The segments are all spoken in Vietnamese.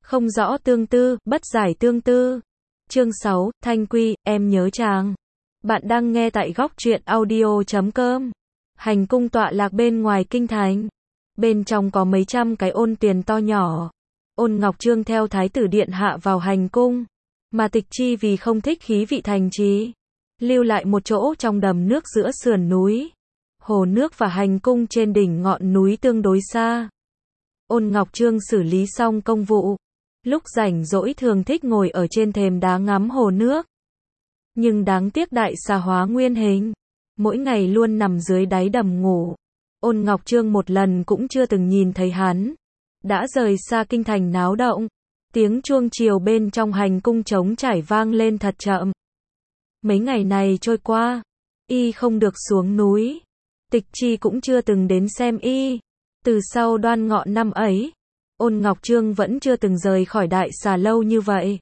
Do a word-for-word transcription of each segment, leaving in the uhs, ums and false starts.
Không rõ tương tư, bất giải tương tư. Chương sáu, Thanh Quy, em nhớ chàng. Bạn đang nghe tại góc truyện audio chấm com. Hành cung tọa lạc bên ngoài kinh thành. Bên trong có mấy trăm cái ôn tiền to nhỏ. Ôn Ngọc Trương theo thái tử điện hạ vào hành cung. Mà Tịch Chi vì không thích khí vị thành trì, lưu lại một chỗ trong đầm nước giữa sườn núi. Hồ nước và hành cung trên đỉnh ngọn núi tương đối xa. Ôn Ngọc Trương xử lý xong công vụ, lúc rảnh rỗi thường thích ngồi ở trên thềm đá ngắm hồ nước. Nhưng đáng tiếc đại xà hóa nguyên hình, mỗi ngày luôn nằm dưới đáy đầm ngủ. Ôn Ngọc Trương một lần cũng chưa từng nhìn thấy hắn. Đã rời xa kinh thành náo động, tiếng chuông chiều bên trong hành cung trống trải vang lên thật chậm. Mấy ngày này trôi qua, y không được xuống núi. Tịch Chi cũng chưa từng đến xem y. Từ sau Đoan Ngọ năm ấy, Ôn Ngọc Trương vẫn chưa từng rời khỏi đại xà lâu như vậy.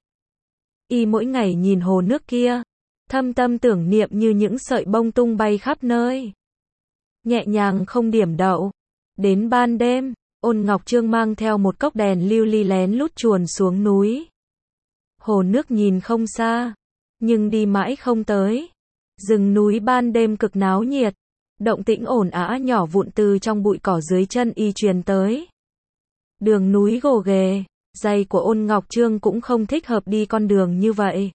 Y mỗi ngày nhìn hồ nước kia, thâm tâm tưởng niệm như những sợi bông tung bay khắp nơi. Nhẹ nhàng không điểm đậu. Đến ban đêm, Ôn Ngọc Trương mang theo một cốc đèn lưu ly lén lút chuồn xuống núi. Hồ nước nhìn không xa, nhưng đi mãi không tới. Rừng núi ban đêm cực náo nhiệt, động tĩnh ồn ào nhỏ vụn từ trong bụi cỏ dưới chân y truyền tới. Đường núi gồ ghề, giày của Ôn Ngọc Trương cũng không thích hợp đi con đường như vậy.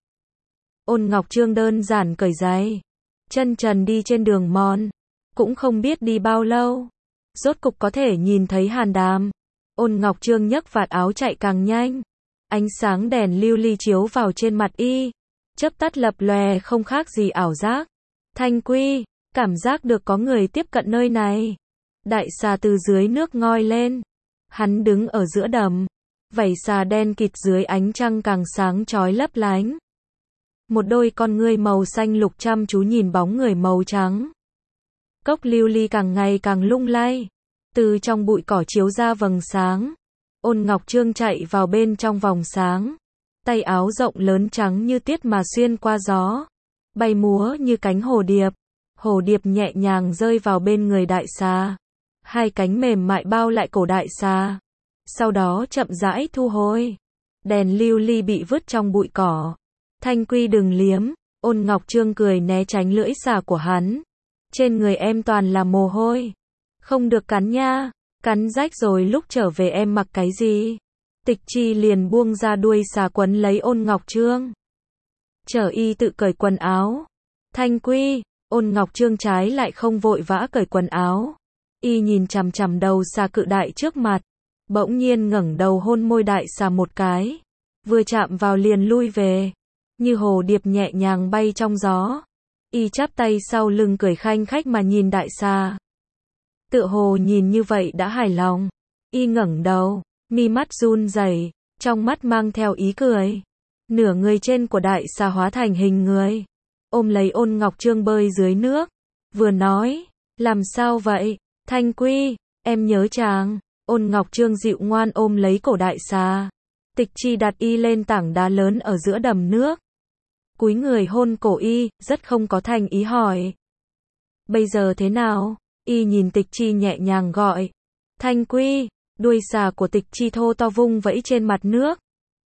Ôn Ngọc Trương đơn giản cởi giày, chân trần đi trên đường mòn, cũng không biết đi bao lâu, rốt cục có thể nhìn thấy Hàn Đàm. Ôn Ngọc Trương nhấc vạt áo chạy càng nhanh, ánh sáng đèn lưu ly chiếu vào trên mặt y, chớp tắt lập lòe không khác gì ảo giác. Thanh Quy, cảm giác được có người tiếp cận nơi này. Đại xà từ dưới nước ngoi lên, hắn đứng ở giữa đầm, vảy xà đen kịt dưới ánh trăng càng sáng chói lấp lánh. Một đôi con ngươi màu xanh lục chăm chú nhìn bóng người màu trắng. Cốc lưu ly càng ngày càng lung lay, từ trong bụi cỏ chiếu ra vầng sáng. Ôn Ngọc Trương chạy vào bên trong vòng sáng, tay áo rộng lớn trắng như tiết mà xuyên qua gió, bay múa như cánh hồ điệp. Hồ điệp nhẹ nhàng rơi vào bên người đại xà, hai cánh mềm mại bao lại cổ đại xà, sau đó chậm rãi thu hồi. Đèn lưu ly bị vứt trong bụi cỏ. Thanh Quy đừng liếm. Ôn Ngọc Trương cười né tránh lưỡi xà của hắn. Trên người em toàn là mồ hôi, không được cắn nha, cắn rách rồi lúc trở về em mặc cái gì? Tịch Chi liền buông ra đuôi xà quấn lấy Ôn Ngọc Trương, chờ y tự cởi quần áo. Thanh Quy, Ôn Ngọc Trương trái lại không vội vã cởi quần áo. Y nhìn chằm chằm đầu xà cự đại trước mặt, bỗng nhiên ngẩng đầu hôn môi đại xà một cái, vừa chạm vào liền lui về, như hồ điệp nhẹ nhàng bay trong gió. Y chắp tay sau lưng cười khanh khách mà nhìn đại xà. Tựa hồ nhìn như vậy đã hài lòng. Y ngẩng đầu, mi mắt run rẩy, trong mắt mang theo ý cười. Nửa người trên của đại xà hóa thành hình người, ôm lấy Ôn Ngọc Trương bơi dưới nước, vừa nói, làm sao vậy, Thanh Quy, em nhớ chàng. Ôn Ngọc Trương dịu ngoan ôm lấy cổ đại xà. Tịch Chi đặt y lên tảng đá lớn ở giữa đầm nước, cúi người hôn cổ y, rất không có thành ý hỏi, bây giờ thế nào? Y nhìn Tịch Chi nhẹ nhàng gọi, Thanh Quy. Đuôi xà của Tịch Chi thô to vung vẫy trên mặt nước.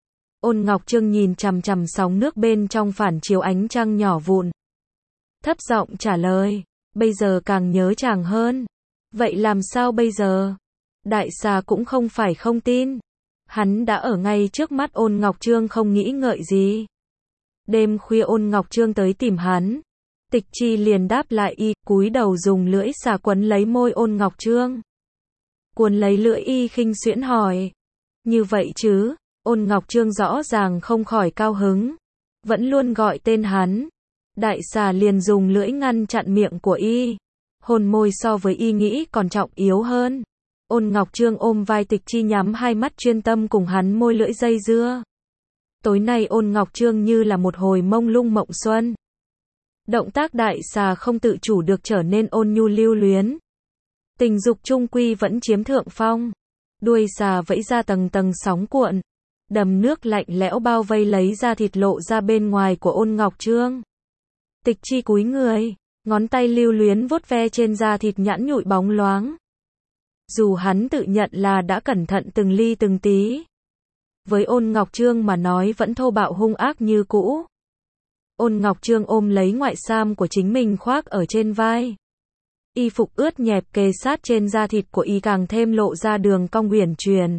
Ôn Ngọc Trương nhìn chằm chằm sóng nước bên trong phản chiếu ánh trăng nhỏ vụn, thấp giọng trả lời, bây giờ càng nhớ chàng hơn. Vậy làm sao bây giờ? Đại xà cũng không phải không tin, hắn đã ở ngay trước mắt Ôn Ngọc Trương không nghĩ ngợi gì. Đêm khuya Ôn Ngọc Trương tới tìm hắn, Tịch Chi liền đáp lại y, cúi đầu dùng lưỡi xà quấn lấy môi Ôn Ngọc Trương, cuốn lấy lưỡi y khinh xuyễn hỏi, như vậy chứ? Ôn Ngọc Trương rõ ràng không khỏi cao hứng, vẫn luôn gọi tên hắn. Đại xà liền dùng lưỡi ngăn chặn miệng của y, hôn môi so với y nghĩ còn trọng yếu hơn. Ôn Ngọc Trương ôm vai Tịch Chi nhắm hai mắt chuyên tâm cùng hắn môi lưỡi dây dưa. Tối nay Ôn Ngọc Trương như là một hồi mông lung mộng xuân. Động tác đại xà không tự chủ được trở nên ôn nhu lưu luyến. Tình dục trung quy vẫn chiếm thượng phong. Đuôi xà vẫy ra tầng tầng sóng cuộn. Đầm nước lạnh lẽo bao vây lấy da thịt lộ ra bên ngoài của Ôn Ngọc Trương. Tịch Chi cúi người, ngón tay lưu luyến vuốt ve trên da thịt nhẵn nhụi bóng loáng. Dù hắn tự nhận là đã cẩn thận từng ly từng tí, với Ôn Ngọc Trương mà nói vẫn thô bạo hung ác như cũ. Ôn Ngọc Trương ôm lấy ngoại sam của chính mình khoác ở trên vai. Y phục ướt nhẹp kề sát trên da thịt của y càng thêm lộ ra đường cong uyển chuyển.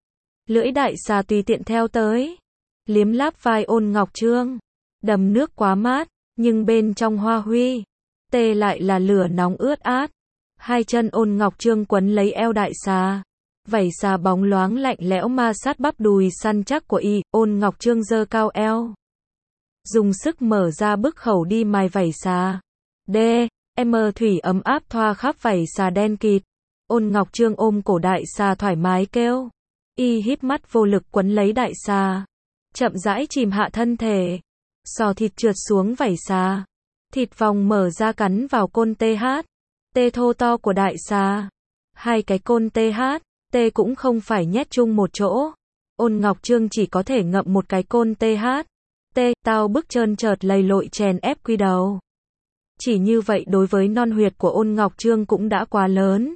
Lưỡi đại xà tùy tiện theo tới, liếm láp vai Ôn Ngọc Trương. Đầm nước quá mát, nhưng bên trong hoa huy, tê lại là lửa nóng ướt át. Hai chân Ôn Ngọc Trương quấn lấy eo đại xà. Vảy xà bóng loáng lạnh lẽo ma sát bắp đùi săn chắc của y. Ôn Ngọc Trương giơ cao eo, dùng sức mở ra bức khẩu đi mài vảy xà. D. M thủy ấm áp thoa khắp vảy xà đen kịt. Ôn Ngọc Trương ôm cổ đại xà thoải mái kêu. Y híp mắt vô lực quấn lấy đại xà, chậm rãi chìm hạ thân thể. Sò thịt trượt xuống vảy xà, thịt vòng mở ra cắn vào côn tê hát, tê thô to của đại xà. Hai cái côn tê hát, tê cũng không phải nhét chung một chỗ. Ôn Ngọc Trương chỉ có thể ngậm một cái côn tê hát. Tê, tao bức trơn chợt lầy lội chèn ép quy đầu. Chỉ như vậy đối với non huyệt của Ôn Ngọc Trương cũng đã quá lớn.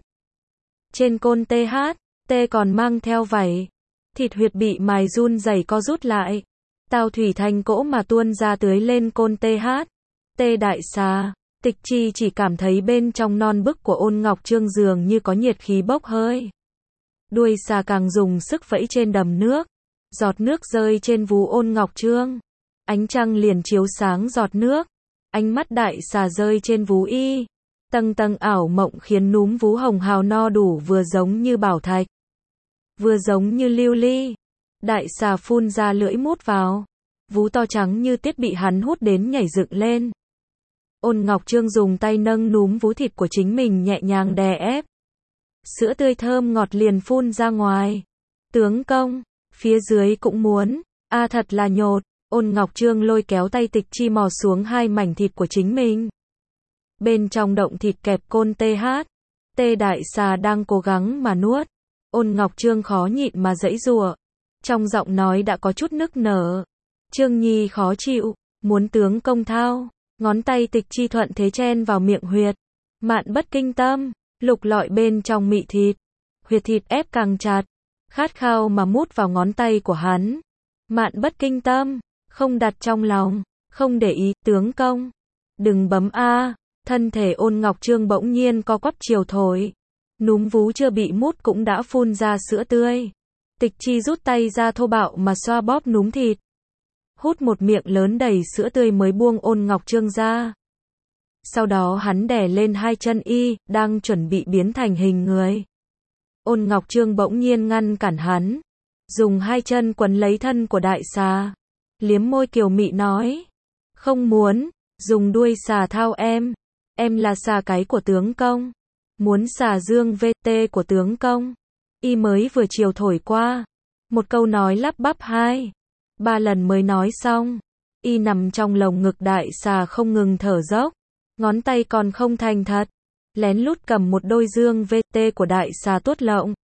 Trên côn tê hát, tê còn mang theo vảy. Thịt huyệt bị mài run rẩy co rút lại. Tao thủy thành cỗ mà tuôn ra tưới lên côn tê hát. Tê đại xà. Tịch Chi chỉ cảm thấy bên trong non bức của Ôn Ngọc Trương dường như có nhiệt khí bốc hơi. Đuôi xà càng dùng sức vẫy trên đầm nước. Giọt nước rơi trên vú Ôn Ngọc Trương. Ánh trăng liền chiếu sáng giọt nước. Ánh mắt đại xà rơi trên vú y. Tầng tầng ảo mộng khiến núm vú hồng hào no đủ, vừa giống như bảo thạch, vừa giống như lưu ly. Đại xà phun ra lưỡi mút vào. Vú to trắng như tiết bị hắn hút đến nhảy dựng lên. Ôn Ngọc Trương dùng tay nâng núm vú thịt của chính mình nhẹ nhàng đè ép. Sữa tươi thơm ngọt liền phun ra ngoài. Tướng công, phía dưới cũng muốn. A à, thật là nhột. Ôn Ngọc Trương lôi kéo tay Tịch Chi mò xuống hai mảnh thịt của chính mình. Bên trong động thịt kẹp côn tê hát. Tê đại xà đang cố gắng mà nuốt. Ôn Ngọc Trương khó nhịn mà giãy giụa. Trong giọng nói đã có chút nức nở. Trương Nhi khó chịu, muốn tướng công thao. Ngón tay Tịch Chi thuận thế chen vào miệng huyệt. Mạn bất kinh tâm, lục lọi bên trong mị thịt. Huyệt thịt ép càng chặt. Khát khao mà mút vào ngón tay của hắn. Mạn bất kinh tâm, không đặt trong lòng, không để ý, tướng công. Đừng bấm a. Thân thể Ôn Ngọc Trương bỗng nhiên co quắp chiều thổi. Núm vú chưa bị mút cũng đã phun ra sữa tươi. Tịch Chi rút tay ra thô bạo mà xoa bóp núm thịt. Hút một miệng lớn đầy sữa tươi mới buông Ôn Ngọc Trương ra. Sau đó hắn đè lên hai chân y, đang chuẩn bị biến thành hình người. Ôn Ngọc Trương bỗng nhiên ngăn cản hắn. Dùng hai chân quấn lấy thân của đại xà. Liếm môi kiều mị nói. Không muốn, dùng đuôi xà thao em. Em là xà cái của tướng công. Muốn xà dương vê tê của tướng công. Y mới vừa chiều thổi qua. Một câu nói lắp bắp hai. Ba lần mới nói xong. Y nằm trong lồng ngực đại xà không ngừng thở dốc. Ngón tay còn không thành thật. Lén lút cầm một đôi dương vê tê của đại xà tuốt lộng.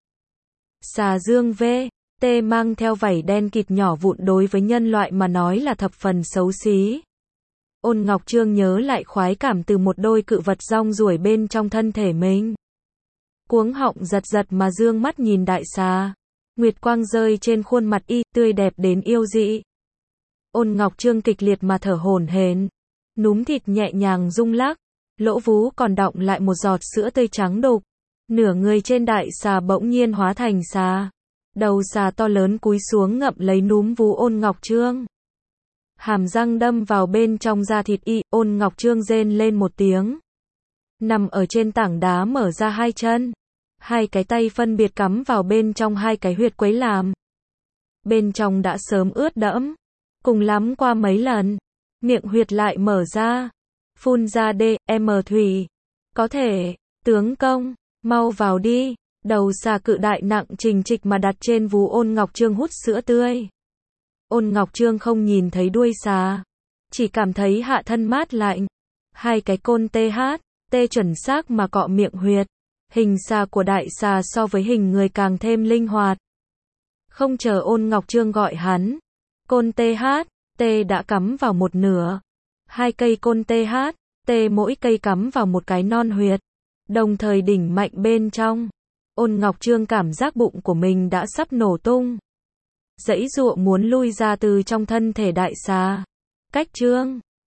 Xà dương vê tê mang theo vảy đen kịt nhỏ vụn đối với nhân loại mà nói là thập phần xấu xí. Ôn Ngọc Trương nhớ lại khoái cảm từ một đôi cự vật rong ruổi bên trong thân thể mình. Cuống họng giật giật mà dương mắt nhìn đại xà. Nguyệt quang rơi trên khuôn mặt y, tươi đẹp đến yêu dị. Ôn Ngọc Trương kịch liệt mà thở hổn hển. Núm thịt nhẹ nhàng rung lắc. Lỗ vú còn đọng lại một giọt sữa tươi trắng đục. Nửa người trên đại xà bỗng nhiên hóa thành xà. Đầu xà to lớn cúi xuống ngậm lấy núm vú Ôn Ngọc Trương. Hàm răng đâm vào bên trong da thịt y. Ôn Ngọc Trương rên lên một tiếng. Nằm ở trên tảng đá mở ra hai chân. Hai cái tay phân biệt cắm vào bên trong hai cái huyệt quấy làm. Bên trong đã sớm ướt đẫm. Cùng lắm qua mấy lần. Miệng huyệt lại mở ra. Phun ra D, M thủy. Có thể, tướng công, mau vào đi. Đầu xà cự đại nặng trình trịch mà đặt trên vú Ôn Ngọc Trương hút sữa tươi. Ôn Ngọc Trương không nhìn thấy đuôi xà. Chỉ cảm thấy hạ thân mát lạnh. Hai cái côn tê hát, tê chuẩn xác mà cọ miệng huyệt. Hình xà của đại xà so với hình người càng thêm linh hoạt. Không chờ Ôn Ngọc Trương gọi hắn. Côn tê hát, tê đã cắm vào một nửa. Hai cây côn tê hát, tê mỗi cây cắm vào một cái non huyệt. Đồng thời đỉnh mạnh bên trong. Ôn Ngọc Trương cảm giác bụng của mình đã sắp nổ tung. Giãy giụa muốn lui ra từ trong thân thể đại xà. Cách chương